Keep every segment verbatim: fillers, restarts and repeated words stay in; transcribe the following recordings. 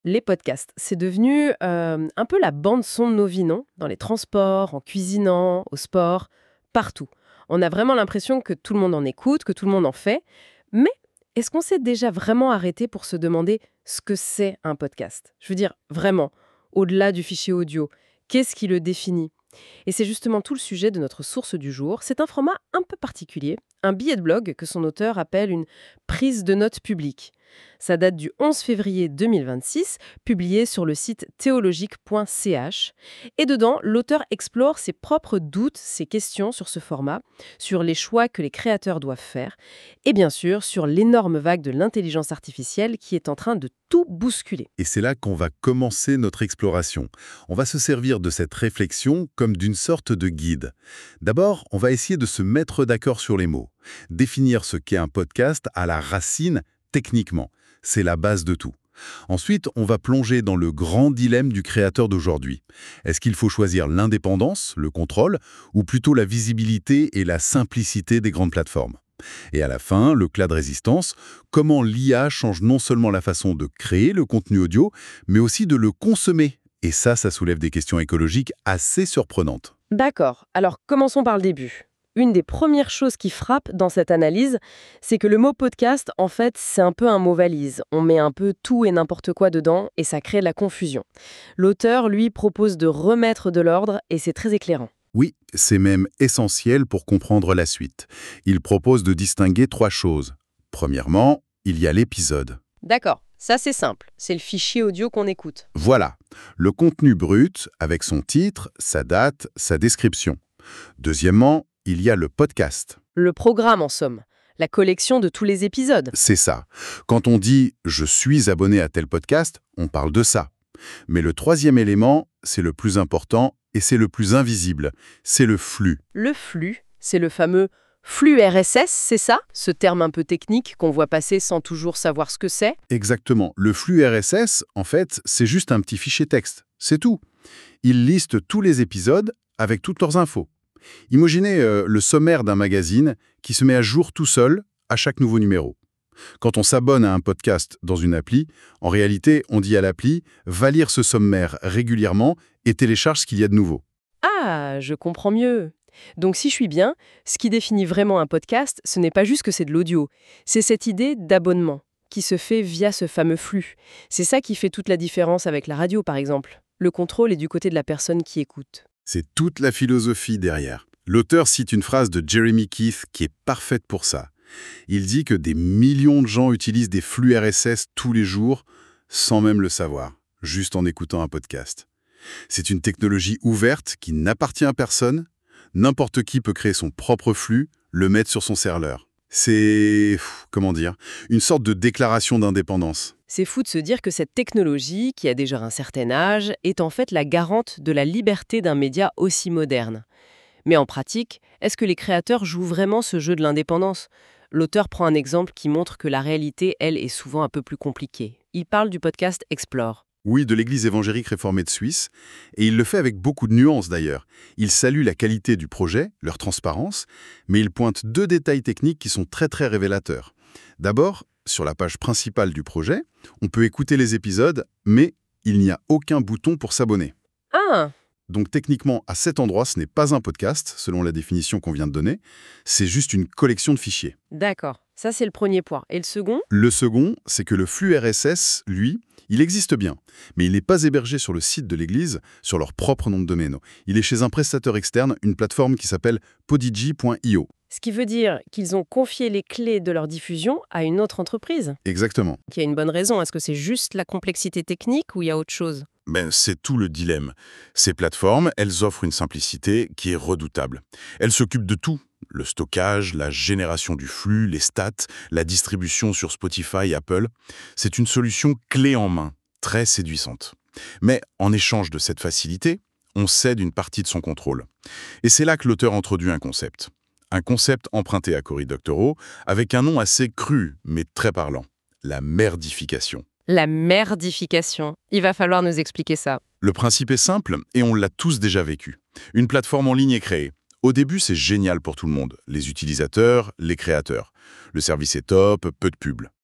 Les podcasts, c'est devenu euh, un peu la bande-son de nos vies, non? Dans les transports, en cuisinant, au sport, partout. On a vraiment l'impression que tout le monde en écoute, que tout le monde en fait. Mais est-ce qu'on s'est déjà vraiment arrêté pour se demander ce que c'est un podcast? Je veux dire, vraiment, au-delà du fichier audio, qu'est-ce qui le définit? Et c'est justement tout le sujet de notre source du jour. C'est un format un peu particulier, un billet de blog que son auteur appelle une prise de notes publique. Ça date du onze février deux mille vingt-six, publié sur le site théologique point c h. Et dedans, l'auteur explore ses propres doutes, ses questions sur ce format, sur les choix que les créateurs doivent faire, et bien sûr sur l'énorme vague de l'intelligence artificielle qui est en train de tout bousculer. Et c'est là qu'on va commencer notre exploration. On va se servir de cette réflexion comme d'une sorte de guide. D'abord, on va essayer de se mettre d'accord sur les mots. Définir ce qu'est un podcast à la racine, techniquement. C'est la base de tout. Ensuite, on va plonger dans le grand dilemme du créateur d'aujourd'hui. Est-ce qu'il faut choisir l'indépendance, le contrôle, ou plutôt la visibilité et la simplicité des grandes plateformes ? Et à la fin, le clas de résistance, comment l'I A change non seulement la façon de créer le contenu audio, mais aussi de le consommer. Et ça, ça soulève des questions écologiques assez surprenantes. D'accord, alors commençons par le début. Une des premières choses qui frappe dans cette analyse, c'est que le mot podcast, en fait, c'est un peu un mot valise. On met un peu tout et n'importe quoi dedans et ça crée de la confusion. L'auteur, lui, propose de remettre de l'ordre et c'est très éclairant. Oui, c'est même essentiel pour comprendre la suite. Il propose de distinguer trois choses. Premièrement, il y a l'épisode. D'accord, ça c'est simple, c'est le fichier audio qu'on écoute. Voilà, le contenu brut avec son titre, sa date, sa description. Deuxièmement, il y a le podcast. Le programme en somme, la collection de tous les épisodes. C'est ça. Quand on dit « je suis abonné à tel podcast », on parle de ça. Mais le troisième élément, c'est le plus important et c'est le plus invisible, c'est le flux. Le flux, c'est le fameux flux R S S, c'est ça? Ce terme un peu technique qu'on voit passer sans toujours savoir ce que c'est. Exactement. Le flux R S S, en fait, c'est juste un petit fichier texte. C'est tout. Il liste tous les épisodes avec toutes leurs infos. Imaginez euh, le sommaire d'un magazine qui se met à jour tout seul à chaque nouveau numéro. Quand on s'abonne à un podcast dans une appli, en réalité, on dit à l'appli « va lire ce sommaire régulièrement et télécharge ce qu'il y a de nouveau ». Ah, je comprends mieux. Donc si je suis bien, ce qui définit vraiment un podcast, ce n'est pas juste que c'est de l'audio, c'est cette idée d'abonnement qui se fait via ce fameux flux. C'est ça qui fait toute la différence avec la radio, par exemple. Le contrôle est du côté de la personne qui écoute. C'est toute la philosophie derrière. L'auteur cite une phrase de Jeremy Keith qui est parfaite pour ça. Il dit que des millions de gens utilisent des flux R S S tous les jours sans même le savoir, juste en écoutant un podcast. C'est une technologie ouverte qui n'appartient à personne. N'importe qui peut créer son propre flux, le mettre sur son serveur. C'est, comment dire, une sorte de déclaration d'indépendance. C'est fou de se dire que cette technologie, qui a déjà un certain âge, est en fait la garante de la liberté d'un média aussi moderne. Mais en pratique, est-ce que les créateurs jouent vraiment ce jeu de l'indépendance ? L'auteur prend un exemple qui montre que la réalité, elle, est souvent un peu plus compliquée. Il parle du podcast Explore. Oui, de l'Église évangélique réformée de Suisse, et il le fait avec beaucoup de nuances d'ailleurs. Il salue la qualité du projet, leur transparence, mais il pointe deux détails techniques qui sont très très révélateurs. D'abord, sur la page principale du projet, on peut écouter les épisodes, mais il n'y a aucun bouton pour s'abonner. Ah ! Donc techniquement, à cet endroit, ce n'est pas un podcast, selon la définition qu'on vient de donner, c'est juste une collection de fichiers. D'accord, ça c'est le premier point. Et le second ? Le second, c'est que le flux R S S, lui, il existe bien, mais il n'est pas hébergé sur le site de l'Église, sur leur propre nom de domaine. Il est chez un prestataire externe, une plateforme qui s'appelle podigy point i o. Ce qui veut dire qu'ils ont confié les clés de leur diffusion à une autre entreprise. Exactement. Il y a une bonne raison. Est-ce que c'est juste la complexité technique ou il y a autre chose ? Ben, c'est tout le dilemme. Ces plateformes, elles offrent une simplicité qui est redoutable. Elles s'occupent de tout. Le stockage, la génération du flux, les stats, la distribution sur Spotify, Apple. C'est une solution clé en main, très séduisante. Mais en échange de cette facilité, on cède une partie de son contrôle. Et c'est là que l'auteur introduit un concept. Un concept emprunté à Cory Doctorow, avec un nom assez cru, mais très parlant. La merdification. La merdification. Il va falloir nous expliquer ça. Le principe est simple et on l'a tous déjà vécu. Une plateforme en ligne est créée. Au début, c'est génial pour tout le monde. Les utilisateurs, les créateurs. Le service est top, peu de pub. Oui,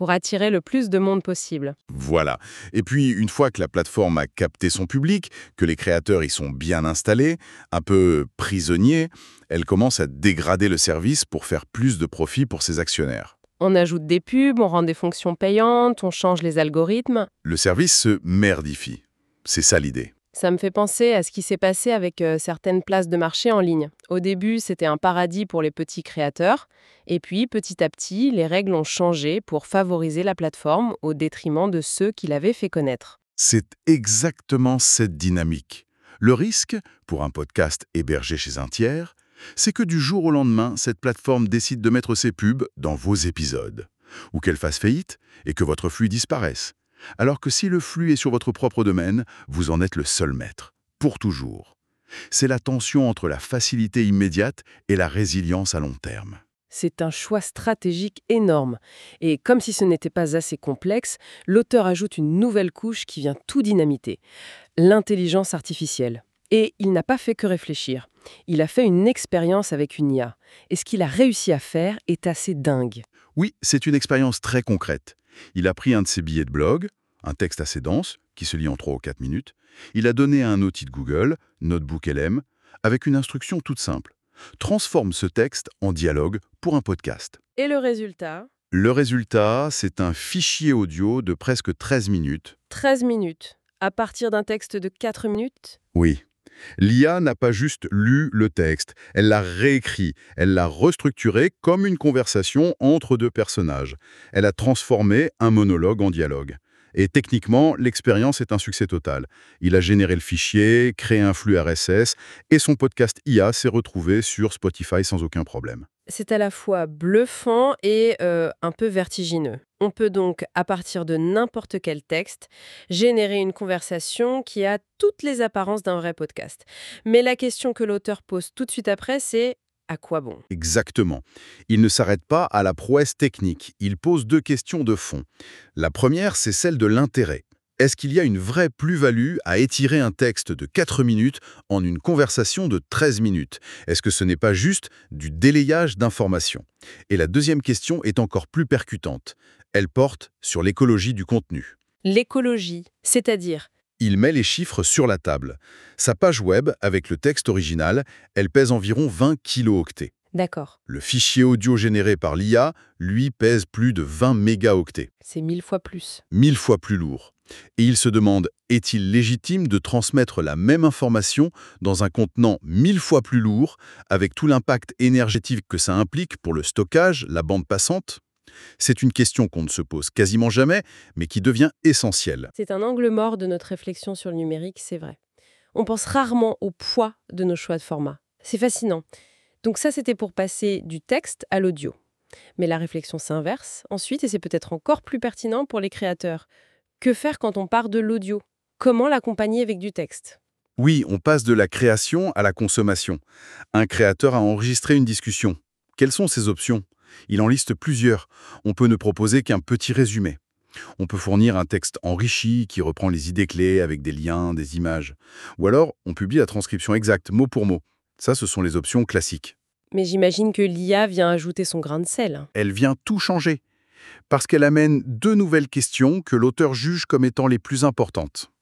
pour attirer le plus de monde possible. Voilà. Et puis, une fois que la plateforme a capté son public, que les créateurs y sont bien installés, un peu prisonniers, elle commence à dégrader le service pour faire plus de profit pour ses actionnaires. On ajoute des pubs, on rend des fonctions payantes, on change les algorithmes. Le service se merdifie. C'est ça l'idée. Ça me fait penser à ce qui s'est passé avec euh, certaines places de marché en ligne. Au début, c'était un paradis pour les petits créateurs. Et puis, petit à petit, les règles ont changé pour favoriser la plateforme au détriment de ceux qui l'avaient fait connaître. C'est exactement cette dynamique. Le risque, pour un podcast hébergé chez un tiers, c'est que du jour au lendemain, cette plateforme décide de mettre ses pubs dans vos épisodes. Ou qu'elle fasse faillite et que votre flux disparaisse. Alors que si le flux est sur votre propre domaine, vous en êtes le seul maître, pour toujours. C'est la tension entre la facilité immédiate et la résilience à long terme. C'est un choix stratégique énorme. Et comme si ce n'était pas assez complexe, l'auteur ajoute une nouvelle couche qui vient tout dynamiter. L'intelligence artificielle. Et il n'a pas fait que réfléchir. Il a fait une expérience avec une I A. Et ce qu'il a réussi à faire est assez dingue. Oui, c'est une expérience très concrète. Il a pris un de ses billets de blog, un texte assez dense, qui se lit en trois ou quatre minutes. Il a donné à un outil de Google, Notebook L M, avec une instruction toute simple. Transforme ce texte en dialogue pour un podcast. Et le résultat ? Le résultat, c'est un fichier audio de presque treize minutes. treize minutes. À partir d'un texte de quatre minutes ? Oui. L'I A n'a pas juste lu le texte, elle l'a réécrit, elle l'a restructuré comme une conversation entre deux personnages. Elle a transformé un monologue en dialogue. Et techniquement, l'expérience est un succès total. Il a généré le fichier, créé un flux R S S, et son podcast I A s'est retrouvé sur Spotify sans aucun problème. C'est à la fois bluffant et euh, un peu vertigineux. On peut donc, à partir de n'importe quel texte, générer une conversation qui a toutes les apparences d'un vrai podcast. Mais la question que l'auteur pose tout de suite après, c'est à quoi bon ? Exactement. Il ne s'arrête pas à la prouesse technique. Il pose deux questions de fond. La première, c'est celle de l'intérêt. Est-ce qu'il y a une vraie plus-value à étirer un texte de quatre minutes en une conversation de treize minutes? Est-ce que ce n'est pas juste du délayage d'informations? Et la deuxième question est encore plus percutante. Elle porte sur l'écologie du contenu. L'écologie, c'est-à-dire ? Il met les chiffres sur la table. Sa page web, avec le texte original, elle pèse environ vingt kilooctets. D'accord. Le fichier audio généré par l'I A, lui, pèse plus de vingt mégaoctets. C'est mille fois plus. Mille fois plus lourd. Et il se demande, est-il légitime de transmettre la même information dans un contenant mille fois plus lourd, avec tout l'impact énergétique que ça implique pour le stockage, la bande passante? C'est une question qu'on ne se pose quasiment jamais, mais qui devient essentielle. C'est un angle mort de notre réflexion sur le numérique, c'est vrai. On pense rarement au poids de nos choix de format. C'est fascinant. Donc ça, c'était pour passer du texte à l'audio. Mais la réflexion s'inverse ensuite, et c'est peut-être encore plus pertinent pour les créateurs. Que faire quand on part de l'audio? Comment l'accompagner avec du texte? Oui, on passe de la création à la consommation. Un créateur a enregistré une discussion. Quelles sont ses options? Il en liste plusieurs. On peut ne proposer qu'un petit résumé. On peut fournir un texte enrichi qui reprend les idées clés avec des liens, des images. Ou alors, on publie la transcription exacte, mot pour mot. Ça, ce sont les options classiques. Mais j'imagine que l'I A vient ajouter son grain de sel. Elle vient tout changer, parce qu'elle amène deux nouvelles questions que l'auteur juge comme étant les plus importantes.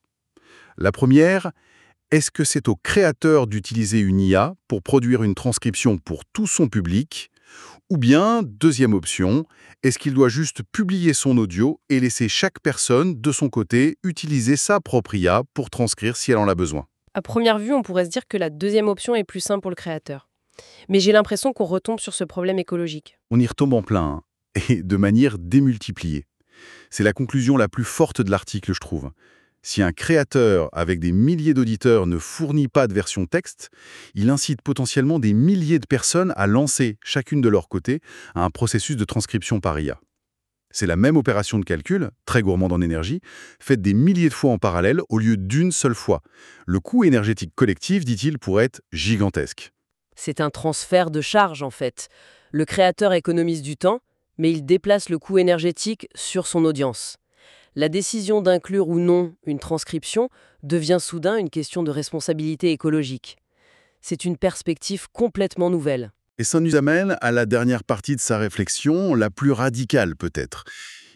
La première, est-ce que c'est au créateur d'utiliser une I A pour produire une transcription pour tout son public? Ou bien, deuxième option, est-ce qu'il doit juste publier son audio et laisser chaque personne, de son côté, utiliser sa propre I A pour transcrire si elle en a besoin? À première vue, on pourrait se dire que la deuxième option est plus simple pour le créateur. Mais j'ai l'impression qu'on retombe sur ce problème écologique. On y retombe en plein, hein, et de manière démultipliée. C'est la conclusion la plus forte de l'article, je trouve. Si un créateur avec des milliers d'auditeurs ne fournit pas de version texte, il incite potentiellement des milliers de personnes à lancer, chacune de leur côté, un processus de transcription par I A. C'est la même opération de calcul, très gourmande en énergie, faite des milliers de fois en parallèle au lieu d'une seule fois. Le coût énergétique collectif, dit-il, pourrait être gigantesque. C'est un transfert de charge, en fait. Le créateur économise du temps, mais il déplace le coût énergétique sur son audience. La décision d'inclure ou non une transcription devient soudain une question de responsabilité écologique. C'est une perspective complètement nouvelle. Et ça nous amène à la dernière partie de sa réflexion, la plus radicale peut-être.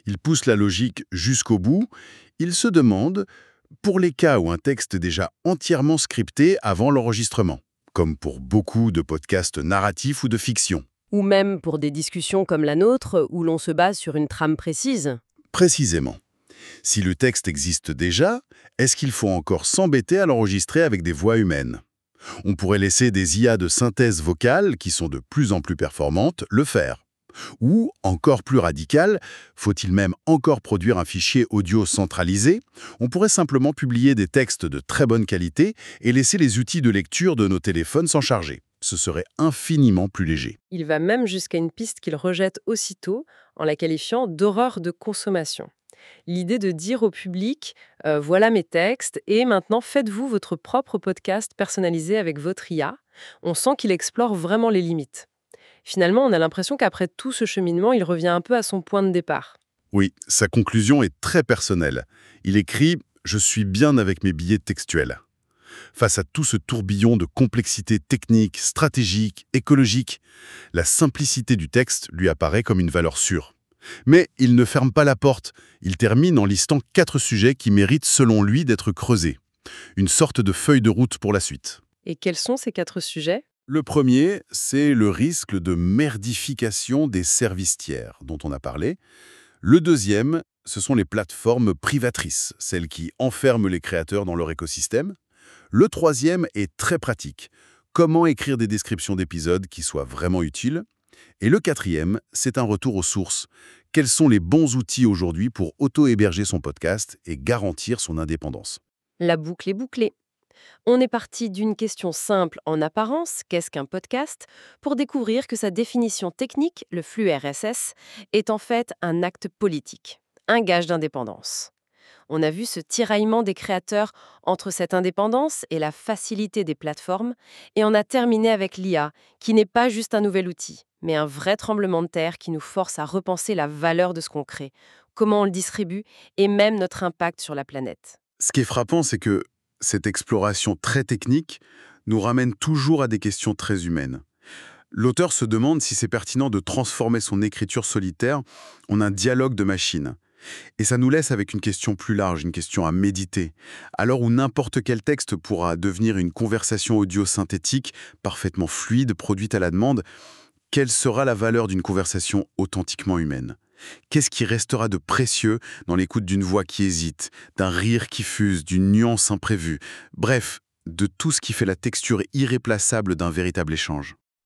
Il pousse la logique jusqu'au bout. Il se demande, pour les cas où un texte est déjà entièrement scripté avant l'enregistrement, comme pour beaucoup de podcasts narratifs ou de fiction. Ou même pour des discussions comme la nôtre, où l'on se base sur une trame précise. Précisément. Si le texte existe déjà, est-ce qu'il faut encore s'embêter à l'enregistrer avec des voix humaines? On pourrait laisser des I A de synthèse vocale, qui sont de plus en plus performantes, le faire. Ou, encore plus radical, faut-il même encore produire un fichier audio centralisé? On pourrait simplement publier des textes de très bonne qualité et laisser les outils de lecture de nos téléphones s'en charger. Ce serait infiniment plus léger. Il va même jusqu'à une piste qu'il rejette aussitôt en la qualifiant d'horreur de consommation. L'idée de dire au public euh, voilà mes textes et maintenant faites-vous votre propre podcast personnalisé avec votre I A. On sent qu'il explore vraiment les limites. Finalement, on a l'impression qu'après tout ce cheminement, il revient un peu à son point de départ. Oui, sa conclusion est très personnelle. Il écrit « Je suis bien avec mes billets textuels ». Face à tout ce tourbillon de complexité technique, stratégique, écologique, la simplicité du texte lui apparaît comme une valeur sûre. Mais il ne ferme pas la porte. Il termine en listant quatre sujets qui méritent, selon lui, d'être creusés. Une sorte de feuille de route pour la suite. Et quels sont ces quatre sujets ? Le premier, c'est le risque de merdification des services tiers, dont on a parlé. Le deuxième, ce sont les plateformes privatrices, celles qui enferment les créateurs dans leur écosystème. Le troisième est très pratique. Comment écrire des descriptions d'épisodes qui soient vraiment utiles? Et le quatrième, c'est un retour aux sources. Quels sont les bons outils aujourd'hui pour auto-héberger son podcast et garantir son indépendance? La boucle est bouclée. On est parti d'une question simple en apparence, qu'est-ce qu'un podcast, pour découvrir que sa définition technique, le flux R S S, est en fait un acte politique, un gage d'indépendance. On a vu ce tiraillement des créateurs entre cette indépendance et la facilité des plateformes, et on a terminé avec l'I A, qui n'est pas juste un nouvel outil, mais un vrai tremblement de terre qui nous force à repenser la valeur de ce qu'on crée, comment on le distribue, et même notre impact sur la planète. Ce qui est frappant, c'est que cette exploration très technique nous ramène toujours à des questions très humaines. L'auteur se demande si c'est pertinent de transformer son écriture solitaire en un dialogue de machine. Et ça nous laisse avec une question plus large, une question à méditer. À l'heure où n'importe quel texte pourra devenir une conversation audio synthétique, parfaitement fluide, produite à la demande, quelle sera la valeur d'une conversation authentiquement humaine? Qu'est-ce qui restera de précieux dans l'écoute d'une voix qui hésite, d'un rire qui fuse, d'une nuance imprévue? Bref, de tout ce qui fait la texture irréplaçable d'un véritable échange.